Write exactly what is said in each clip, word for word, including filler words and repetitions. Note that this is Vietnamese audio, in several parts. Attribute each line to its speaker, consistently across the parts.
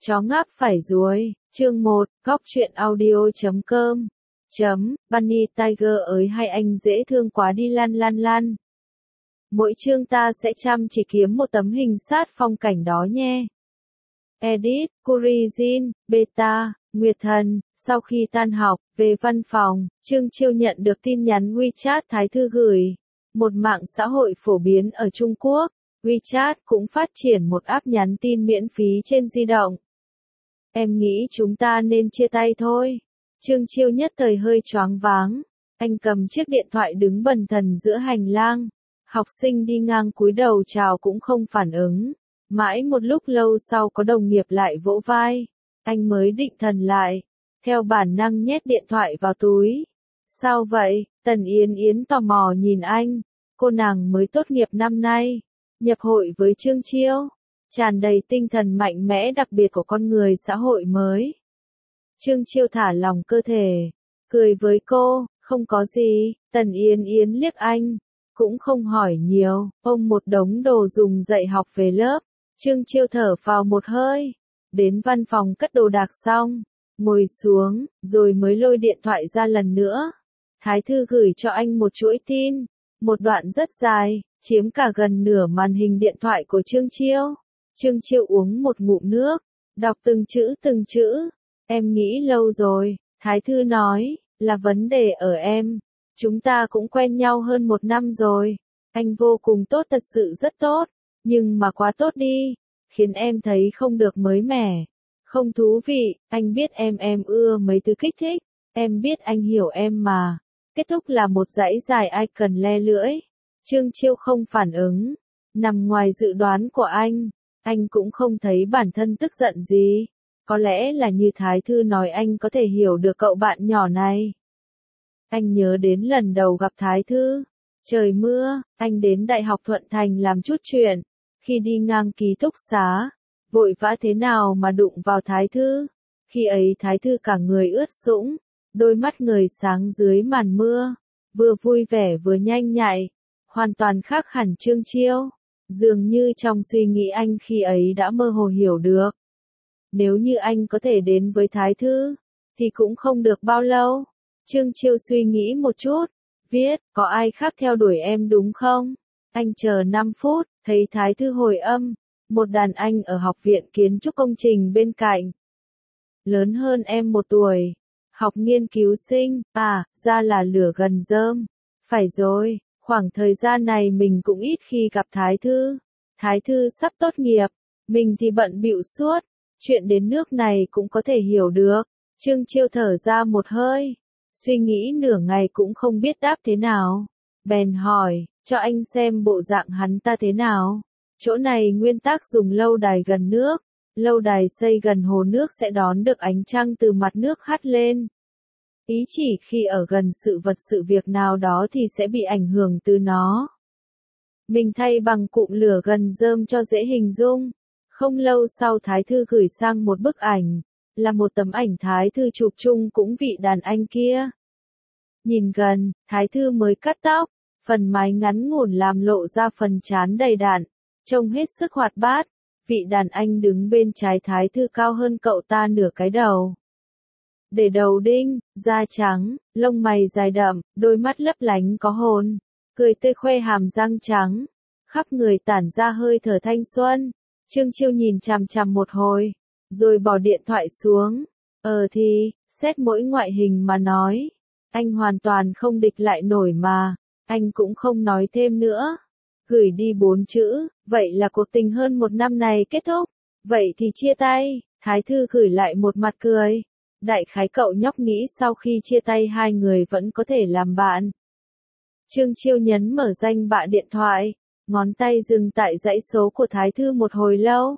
Speaker 1: Chó ngáp phải ruồi, chương một, góc truyện audio chấm com, chấm, Bunny Tiger ơi hay anh dễ thương quá đi lan lan lan. Mỗi chương ta sẽ chăm chỉ kiếm một tấm hình sát phong cảnh đó nhé. Edit, Curizin, Beta, Nguyệt Thần, sau khi tan học, về văn phòng, Trương Chiêu nhận được tin nhắn WeChat Thái Thư gửi. Một mạng xã hội phổ biến ở Trung Quốc, WeChat cũng phát triển một app nhắn tin miễn phí trên di động. Em nghĩ chúng ta nên chia tay thôi. Trương Chiêu nhất thời hơi choáng váng. Anh cầm chiếc điện thoại đứng bần thần giữa hành lang. Học sinh đi ngang cúi đầu chào cũng không phản ứng. Mãi một lúc lâu sau có đồng nghiệp lại vỗ vai. Anh mới định thần lại. Theo bản năng nhét điện thoại vào túi. Sao vậy? Tần Yến Yến tò mò nhìn anh. Cô nàng mới tốt nghiệp năm nay. Nhập hội với Trương Chiêu. Tràn đầy tinh thần mạnh mẽ đặc biệt của con người xã hội mới. Trương Chiêu thả lòng cơ thể. Cười với cô, không có gì. Tần Yến Yến liếc anh. Cũng không hỏi nhiều, ôm một đống đồ dùng dạy học về lớp. Trương Chiêu thở phào một hơi. Đến văn phòng cất đồ đạc xong. Ngồi xuống, rồi mới lôi điện thoại ra lần nữa. Thái Thư gửi cho anh một chuỗi tin. Một đoạn rất dài, chiếm cả gần nửa màn hình điện thoại của Trương Chiêu. Trương Chiêu uống một ngụm nước, đọc từng chữ từng chữ. Em nghĩ lâu rồi, Thái Thư nói, là vấn đề ở em. Chúng ta cũng quen nhau hơn một năm rồi. Anh vô cùng tốt, thật sự rất tốt. Nhưng mà quá tốt đi, khiến em thấy không được mới mẻ. Không thú vị, anh biết em em ưa mấy thứ kích thích. Em biết anh hiểu em mà. Kết thúc là một dãy dài ai cần le lưỡi. Trương Chiêu không phản ứng. Nằm ngoài dự đoán của anh. Anh cũng không thấy bản thân tức giận gì. Có lẽ là như Thái Thư nói, anh có thể hiểu được cậu bạn nhỏ này. Anh nhớ đến lần đầu gặp Thái Thư. Trời mưa, anh đến Đại học Thuận Thành làm chút chuyện. Khi đi ngang ký túc xá, vội vã thế nào mà đụng vào Thái Thư. Khi ấy Thái Thư cả người ướt sũng, đôi mắt người sáng dưới màn mưa, vừa vui vẻ vừa nhanh nhạy, hoàn toàn khác hẳn Trương Chiêu. Dường như trong suy nghĩ anh khi ấy đã mơ hồ hiểu được. Nếu như anh có thể đến với Thái Thư, thì cũng không được bao lâu. Trương Chiêu suy nghĩ một chút, viết, có ai khác theo đuổi em đúng không? Anh chờ năm phút, thấy Thái Thư hồi âm, một đàn anh ở học viện kiến trúc công trình bên cạnh. Lớn hơn em một tuổi, học nghiên cứu sinh, à, ra là lửa gần rơm. Phải rồi, khoảng thời gian này mình cũng ít khi gặp Thái Thư. Thái Thư sắp tốt nghiệp, mình thì bận bịu suốt, chuyện đến nước này cũng có thể hiểu được. Trương Chiêu thở ra một hơi, suy nghĩ nửa ngày cũng không biết đáp thế nào. Bèn hỏi, cho anh xem bộ dạng hắn ta thế nào. Chỗ này nguyên tắc dùng lâu đài gần nước. Lâu đài xây gần hồ nước sẽ đón được ánh trăng từ mặt nước hắt lên. Ý chỉ khi ở gần sự vật sự việc nào đó thì sẽ bị ảnh hưởng từ nó. Mình thay bằng cụm lửa gần rơm cho dễ hình dung. Không lâu sau Thái Thư gửi sang một bức ảnh. Là một tấm ảnh Thái Thư chụp chung cũng vị đàn anh kia. Nhìn gần, Thái Thư mới cắt tóc. Phần mái ngắn ngủn làm lộ ra phần trán đầy đặn. Trông hết sức hoạt bát. Vị đàn anh đứng bên trái Thái Thư cao hơn cậu ta nửa cái đầu. Để đầu đinh, da trắng, lông mày dài đậm, đôi mắt lấp lánh có hồn, cười tươi khoe hàm răng trắng, khắp người tản ra hơi thở thanh xuân. Trương Chiêu nhìn chằm chằm một hồi, rồi bỏ điện thoại xuống. Ờ thì, xét mỗi ngoại hình mà nói, anh hoàn toàn không địch lại nổi mà. Anh cũng không nói thêm nữa. Gửi đi bốn chữ, vậy là cuộc tình hơn một năm này kết thúc. Vậy thì chia tay. Thái Thư gửi lại một mặt cười. Đại khái cậu nhóc nghĩ sau khi chia tay hai người vẫn có thể làm bạn. Trương Chiêu nhấn mở danh bạ điện thoại, ngón tay dừng tại dãy số của Thái Thư một hồi lâu.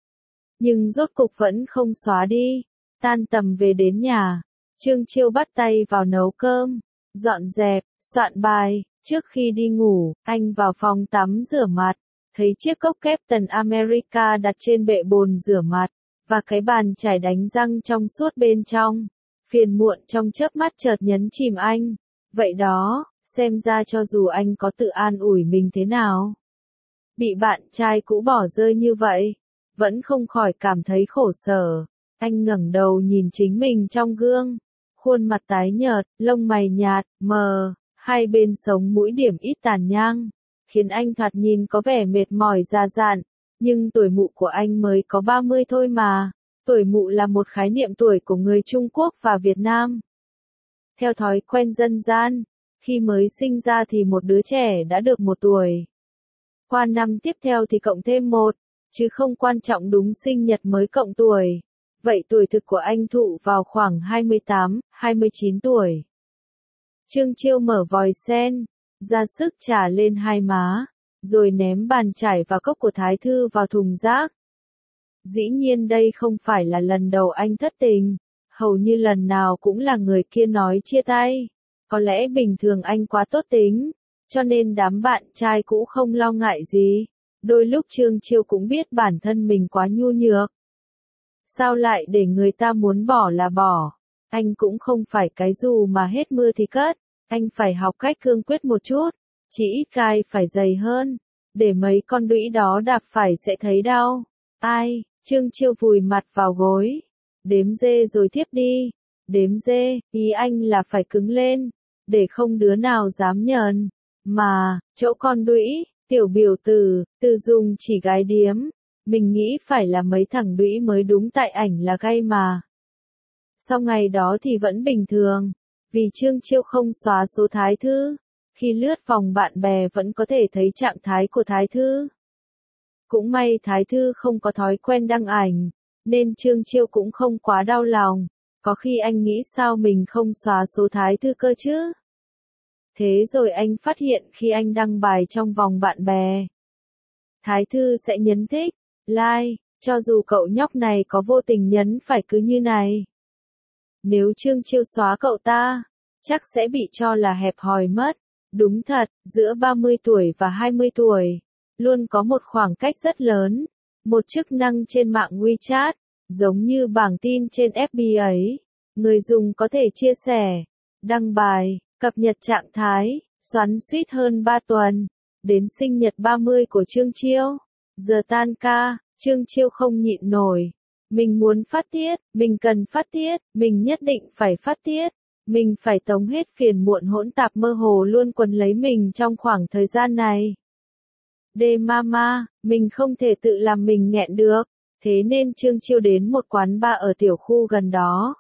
Speaker 1: Nhưng rốt cục vẫn không xóa đi. Tan tầm về đến nhà, Trương Chiêu bắt tay vào nấu cơm, dọn dẹp, soạn bài. Trước khi đi ngủ, anh vào phòng tắm rửa mặt, thấy chiếc cốc Captain America đặt trên bệ bồn rửa mặt, và cái bàn chải đánh răng trong suốt bên trong. Phiền muộn trong chớp mắt chợt nhấn chìm anh. Vậy đó, xem ra cho dù anh có tự an ủi mình thế nào, bị bạn trai cũ bỏ rơi như vậy, vẫn không khỏi cảm thấy khổ sở. Anh ngẩng đầu nhìn chính mình trong gương, khuôn mặt tái nhợt, lông mày nhạt, mờ, hai bên sống mũi điểm ít tàn nhang, khiến anh thoạt nhìn có vẻ mệt mỏi già dặn, nhưng tuổi mụ của anh mới có ba mươi thôi mà. Tuổi mụ là một khái niệm tuổi của người Trung Quốc và Việt Nam. Theo thói quen dân gian, khi mới sinh ra thì một đứa trẻ đã được một tuổi. Qua năm tiếp theo thì cộng thêm một, chứ không quan trọng đúng sinh nhật mới cộng tuổi. Vậy tuổi thực của anh Thụ vào khoảng hai mươi tám, hai mươi chín tuổi. Trương Chiêu mở vòi sen, ra sức trà lên hai má, rồi ném bàn chải và cốc của Thái Thư vào thùng rác. Dĩ nhiên đây không phải là lần đầu anh thất tình, hầu như lần nào cũng là người kia nói chia tay. Có lẽ bình thường anh quá tốt tính, cho nên đám bạn trai cũ không lo ngại gì. Đôi lúc Trương Chiêu cũng biết bản thân mình quá nhu nhược. Sao lại để người ta muốn bỏ là bỏ? Anh cũng không phải cái dù mà hết mưa thì cất, anh phải học cách cương quyết một chút, chỉ ít gai phải dày hơn, để mấy con đũy đó đạp phải sẽ thấy đau. Ai? Trương Chiêu vùi mặt vào gối, đếm dê rồi tiếp đi. Đếm dê, ý anh là phải cứng lên, để không đứa nào dám nhờn. Mà, chỗ con đũy, tiểu biểu tử, từ dùng chỉ gái điếm, mình nghĩ phải là mấy thằng đũy mới đúng, tại ảnh là gay mà. Sau ngày đó thì vẫn bình thường, vì Trương Chiêu không xóa số Thái Thư, khi lướt vòng bạn bè vẫn có thể thấy trạng thái của Thái Thư. Cũng may Thái Thư không có thói quen đăng ảnh, nên Trương Chiêu cũng không quá đau lòng, có khi anh nghĩ sao mình không xóa số Thái Thư cơ chứ. Thế rồi anh phát hiện khi anh đăng bài trong vòng bạn bè, Thái Thư sẽ nhấn thích, like, cho dù cậu nhóc này có vô tình nhấn phải cứ như này. Nếu Trương Chiêu xóa cậu ta, chắc sẽ bị cho là hẹp hòi mất. Đúng thật, giữa ba mươi tuổi và hai mươi tuổi, luôn có một khoảng cách rất lớn. Một chức năng trên mạng WeChat, giống như bảng tin trên ép bê ấy, người dùng có thể chia sẻ, đăng bài, cập nhật trạng thái, xoắn suýt hơn ba tuần. Đến sinh nhật ba mươi của Trương Chiêu, giờ tan ca, Trương Chiêu không nhịn nổi. Mình muốn phát tiết, mình cần phát tiết, mình nhất định phải phát tiết. Mình phải tống hết phiền muộn hỗn tạp mơ hồ luôn quấn lấy mình trong khoảng thời gian này. Đê mama, mình không thể tự làm mình nghẹn được, thế nên Trương Chiêu đến một quán bar ở tiểu khu gần đó.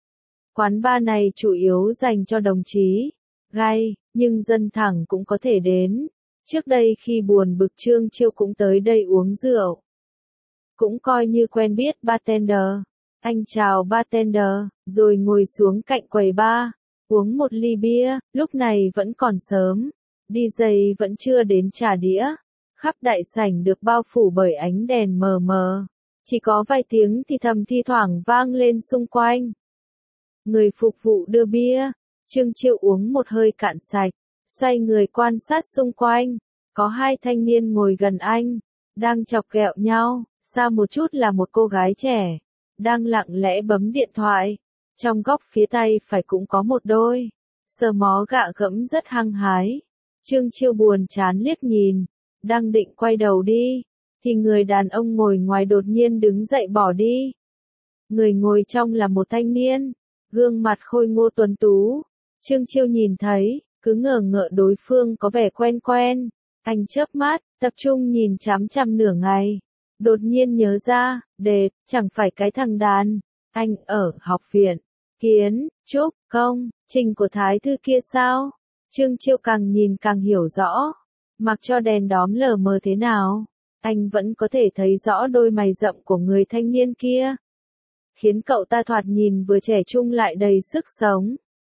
Speaker 1: Quán bar này chủ yếu dành cho đồng chí, gay, nhưng dân thẳng cũng có thể đến. Trước đây khi buồn bực Trương Chiêu cũng tới đây uống rượu. Cũng coi như quen biết bartender. Anh chào bartender, rồi ngồi xuống cạnh quầy bar, uống một ly bia. Lúc này vẫn còn sớm, đi giày vẫn chưa đến trả đĩa. Khắp đại sảnh được bao phủ bởi ánh đèn mờ mờ, chỉ có vài tiếng thì thầm thi thoảng vang lên xung quanh. Người phục vụ đưa bia, Trương Chiêu uống một hơi cạn sạch, xoay người quan sát xung quanh. Có hai thanh niên ngồi gần anh, đang chọc ghẹo nhau. Xa một chút là một cô gái trẻ, đang lặng lẽ bấm điện thoại. Trong góc phía tay phải cũng có một đôi sờ mó gạ gẫm rất hăng hái. Trương Chiêu buồn chán liếc nhìn, đang định quay đầu đi, thì người đàn ông ngồi ngoài đột nhiên đứng dậy bỏ đi. Người ngồi trong là một thanh niên, gương mặt khôi ngô tuấn tú. Trương Chiêu nhìn thấy, cứ ngờ ngợ đối phương có vẻ quen quen. Anh chớp mắt, tập trung nhìn chằm chằm nửa ngày. Đột nhiên nhớ ra, đệt, chẳng phải cái thằng đàn, anh ở học viện, Kiến, Trúc, Công, Trình của Thái Thư kia sao? Trương Chiêu càng nhìn càng hiểu rõ, mặc cho đèn đóm lờ mờ thế nào, anh vẫn có thể thấy rõ đôi mày rậm của người thanh niên kia, khiến cậu ta thoạt nhìn vừa trẻ trung lại đầy sức sống.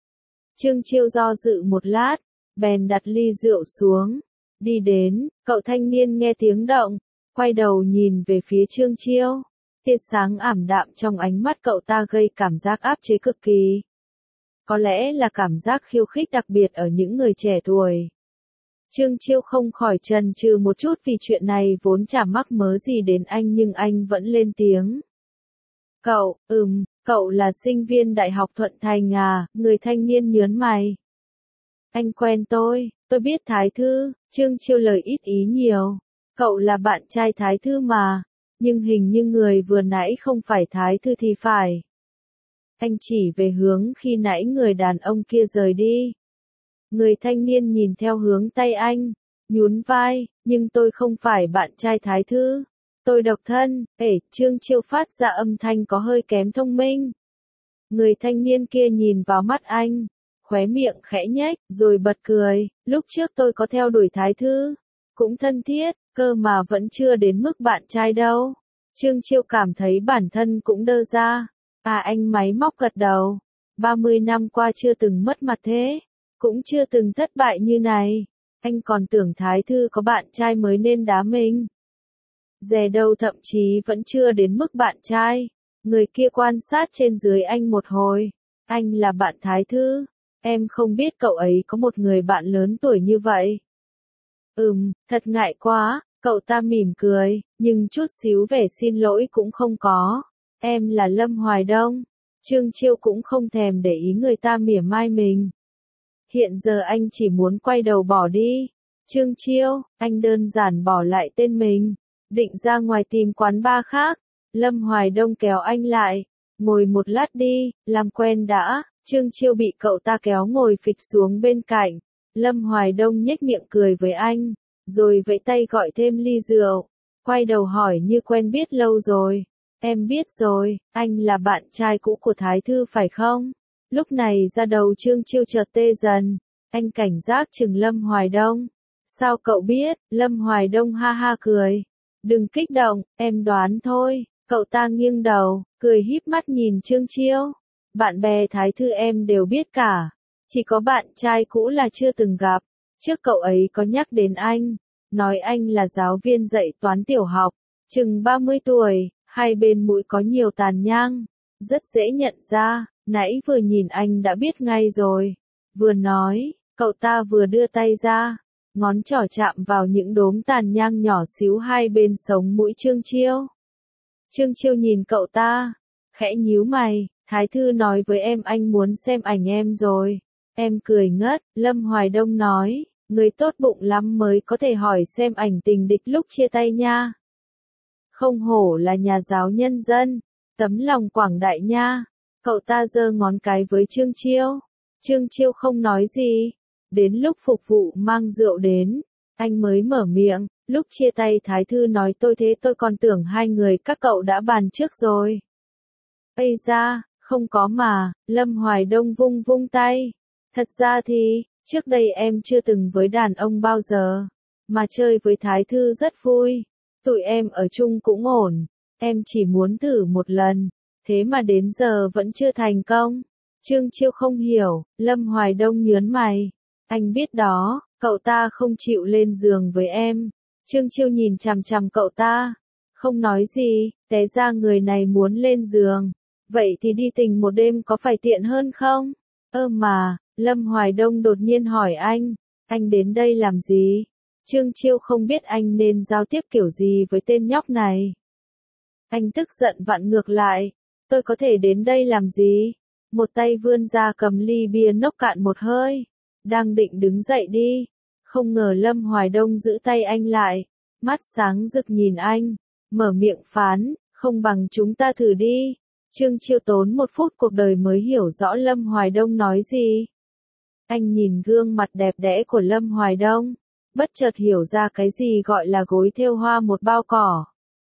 Speaker 1: Trương Chiêu do dự một lát, bèn đặt ly rượu xuống, đi đến, cậu thanh niên nghe tiếng động, quay đầu nhìn về phía Trương Chiêu, tia sáng ảm đạm trong ánh mắt cậu ta gây cảm giác áp chế cực kỳ. Có lẽ là cảm giác khiêu khích đặc biệt ở những người trẻ tuổi. Trương Chiêu không khỏi chần chừ một chút vì chuyện này vốn chả mắc mớ gì đến anh, nhưng anh vẫn lên tiếng. Cậu, ừm, cậu là sinh viên Đại học Thuận Thành à? Người thanh niên nhớn mày. Anh quen tôi, tôi biết Thái Thư. Trương Chiêu lời ít ý nhiều. Cậu là bạn trai Thái Thư mà. nhưng hình như người vừa nãy không phải Thái Thư thì phải. Anh chỉ về hướng khi nãy người đàn ông kia rời đi. Người thanh niên nhìn theo hướng tay anh, nhún vai, nhưng tôi không phải bạn trai Thái Thư. Tôi độc thân. Ể, Trương Chiêu phát ra âm thanh có hơi kém thông minh. Người thanh niên kia nhìn vào mắt anh, khóe miệng khẽ nhếch, rồi bật cười. Lúc trước tôi có theo đuổi Thái Thư, cũng thân thiết, cơ mà vẫn chưa đến mức bạn trai đâu. Trương Chiêu cảm thấy bản thân cũng đơ ra. À, anh máy móc gật đầu. ba mươi năm qua chưa từng mất mặt thế, cũng chưa từng thất bại như này. Anh còn tưởng Thái Thư có bạn trai mới nên đá mình. Dè đâu thậm chí vẫn chưa đến mức bạn trai. Người kia quan sát trên dưới anh một hồi. Anh là bạn Thái Thư. Em không biết cậu ấy có một người bạn lớn tuổi như vậy. Ừm, thật ngại quá. Cậu ta mỉm cười, nhưng chút xíu vẻ xin lỗi cũng không có. Em là Lâm Hoài Đông. Trương Chiêu cũng không thèm để ý người ta mỉa mai mình. Hiện giờ anh chỉ muốn quay đầu bỏ đi. Trương Chiêu, anh đơn giản bỏ lại tên mình, định ra ngoài tìm quán bar khác. Lâm Hoài Đông kéo anh lại. Ngồi một lát đi, làm quen đã. Trương Chiêu bị cậu ta kéo ngồi phịch xuống bên cạnh. Lâm Hoài Đông nhếch miệng cười với anh, rồi vẫy tay gọi thêm ly rượu. Quay đầu hỏi như quen biết lâu rồi. Em biết rồi, anh là bạn trai cũ của Thái Thư phải không? Lúc này ra đầu Trương Chiêu chợt tê dần. Anh cảnh giác chừng Lâm Hoài Đông. Sao cậu biết? Lâm Hoài Đông ha ha cười. Đừng kích động, em đoán thôi. Cậu ta nghiêng đầu, cười híp mắt nhìn Trương Chiêu. Bạn bè Thái Thư em đều biết cả. Chỉ có bạn trai cũ là chưa từng gặp. Trước cậu ấy có nhắc đến anh, nói anh là giáo viên dạy toán tiểu học, chừng ba mươi tuổi, hai bên mũi có nhiều tàn nhang, rất dễ nhận ra. Nãy vừa nhìn anh đã biết ngay rồi. Vừa nói, cậu ta vừa đưa tay ra, ngón trỏ chạm vào những đốm tàn nhang nhỏ xíu hai bên sống mũi Trương Chiêu. Trương Chiêu nhìn cậu ta, khẽ nhíu mày. Thái Thư nói với em anh muốn xem ảnh em rồi. Em cười ngất. Lâm Hoài Đông nói, người tốt bụng lắm mới có thể hỏi xem ảnh tình địch lúc chia tay nha. Không hổ là nhà giáo nhân dân, tấm lòng quảng đại nha. Cậu ta giơ ngón cái với Trương Chiêu. Trương Chiêu không nói gì. Đến lúc phục vụ mang rượu đến, anh mới mở miệng. Lúc chia tay Thái Thư nói tôi thế tôi còn tưởng hai người các cậu đã bàn trước rồi. Ây da, không có mà. Lâm Hoài Đông vung vung tay. Thật ra thì, trước đây em chưa từng với đàn ông bao giờ, mà chơi với Thái Thư rất vui. Tụi em ở chung cũng ổn. Em chỉ muốn thử một lần, thế mà đến giờ vẫn chưa thành công. Trương Chiêu không hiểu. Lâm Hoài Đông nhớn mày. Anh biết đó, cậu ta không chịu lên giường với em. Trương Chiêu nhìn chằm chằm cậu ta, không nói gì. Té ra người này muốn lên giường. Vậy thì đi tình một đêm có phải tiện hơn không? Ơ mà, Lâm Hoài Đông đột nhiên hỏi anh, anh đến đây làm gì? Trương Chiêu không biết anh nên giao tiếp kiểu gì với tên nhóc này. Anh tức giận vặn ngược lại, tôi có thể đến đây làm gì? Một tay vươn ra cầm ly bia nốc cạn một hơi, đang định đứng dậy đi. Không ngờ Lâm Hoài Đông giữ tay anh lại, mắt sáng rực nhìn anh, mở miệng phán, không bằng chúng ta thử đi. Trương Chiêu tốn một phút cuộc đời mới hiểu rõ Lâm Hoài Đông nói gì. Anh nhìn gương mặt đẹp đẽ của Lâm Hoài Đông, bất chợt hiểu ra cái gì gọi là gối thêu hoa một bao cỏ.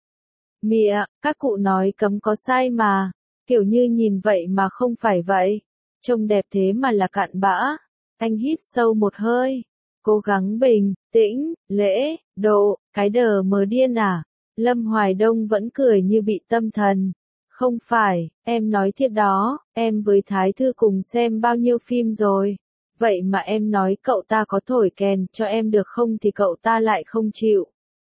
Speaker 1: Mịa, các cụ nói cấm có sai mà, kiểu như nhìn vậy mà không phải vậy. Trông đẹp thế mà là cặn bã. Anh hít sâu một hơi, cố gắng bình tĩnh, lễ, độ, cái đờ mờ điên à. Lâm Hoài Đông vẫn cười như bị tâm thần. Không phải, em nói thiệt đó, em với Thái Thư cùng xem bao nhiêu phim rồi. Vậy mà em nói cậu ta có thổi kèn cho em được không thì cậu ta lại không chịu.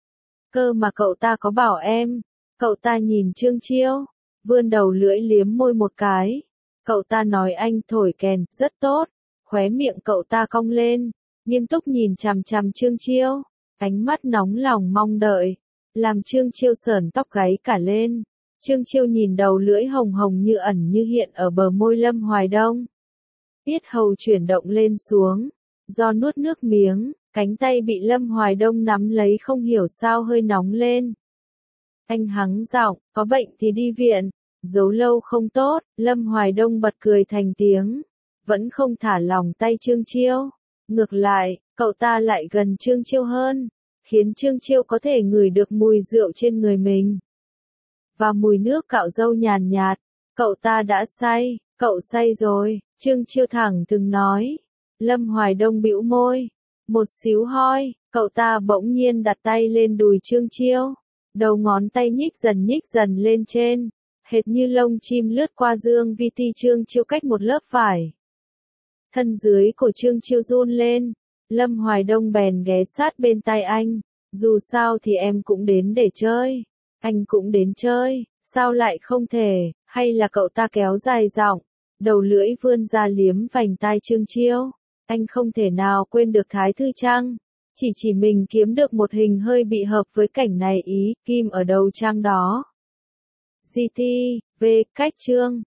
Speaker 1: Cơ mà cậu ta có bảo em. Cậu ta nhìn Trương Chiêu, vươn đầu lưỡi liếm môi một cái. Cậu ta nói anh thổi kèn, rất tốt. Khóe miệng cậu ta cong lên, nghiêm túc nhìn chằm chằm Trương Chiêu. Ánh mắt nóng lòng mong đợi, làm Trương Chiêu sởn tóc gáy cả lên. Trương Chiêu nhìn đầu lưỡi hồng hồng như ẩn như hiện ở bờ môi Lâm Hoài Đông. Yết hầu chuyển động lên xuống, do nuốt nước miếng, cánh tay bị Lâm Hoài Đông nắm lấy không hiểu sao hơi nóng lên. Anh hắng giọng, có bệnh thì đi viện, giấu lâu không tốt. Lâm Hoài Đông bật cười thành tiếng, vẫn không thả lỏng tay Trương Chiêu. Ngược lại, cậu ta lại gần Trương Chiêu hơn, khiến Trương Chiêu có thể ngửi được mùi rượu trên người mình. Và mùi nước cạo râu nhàn nhạt, cậu ta đã say, cậu say rồi, Trương Chiêu thẳng từng nói. Lâm Hoài Đông bĩu môi, một xíu hoi, cậu ta bỗng nhiên đặt tay lên đùi Trương Chiêu, đầu ngón tay nhích dần nhích dần lên trên, hệt như lông chim lướt qua dương vi ti Trương Chiêu cách một lớp vải. Thân dưới của Trương Chiêu run lên, Lâm Hoài Đông bèn ghé sát bên tai anh, dù sao thì em cũng đến để chơi, anh cũng đến chơi, sao lại không thể, hay là cậu ta kéo dài giọng, đầu lưỡi vươn ra liếm vành tai Trương Chiêu, anh không thể nào quên được Thái Thư Trang, chỉ chỉ mình kiếm được một hình hơi bị hợp với cảnh này ý, kim ở đầu trang đó. giê tê, V, cách chương.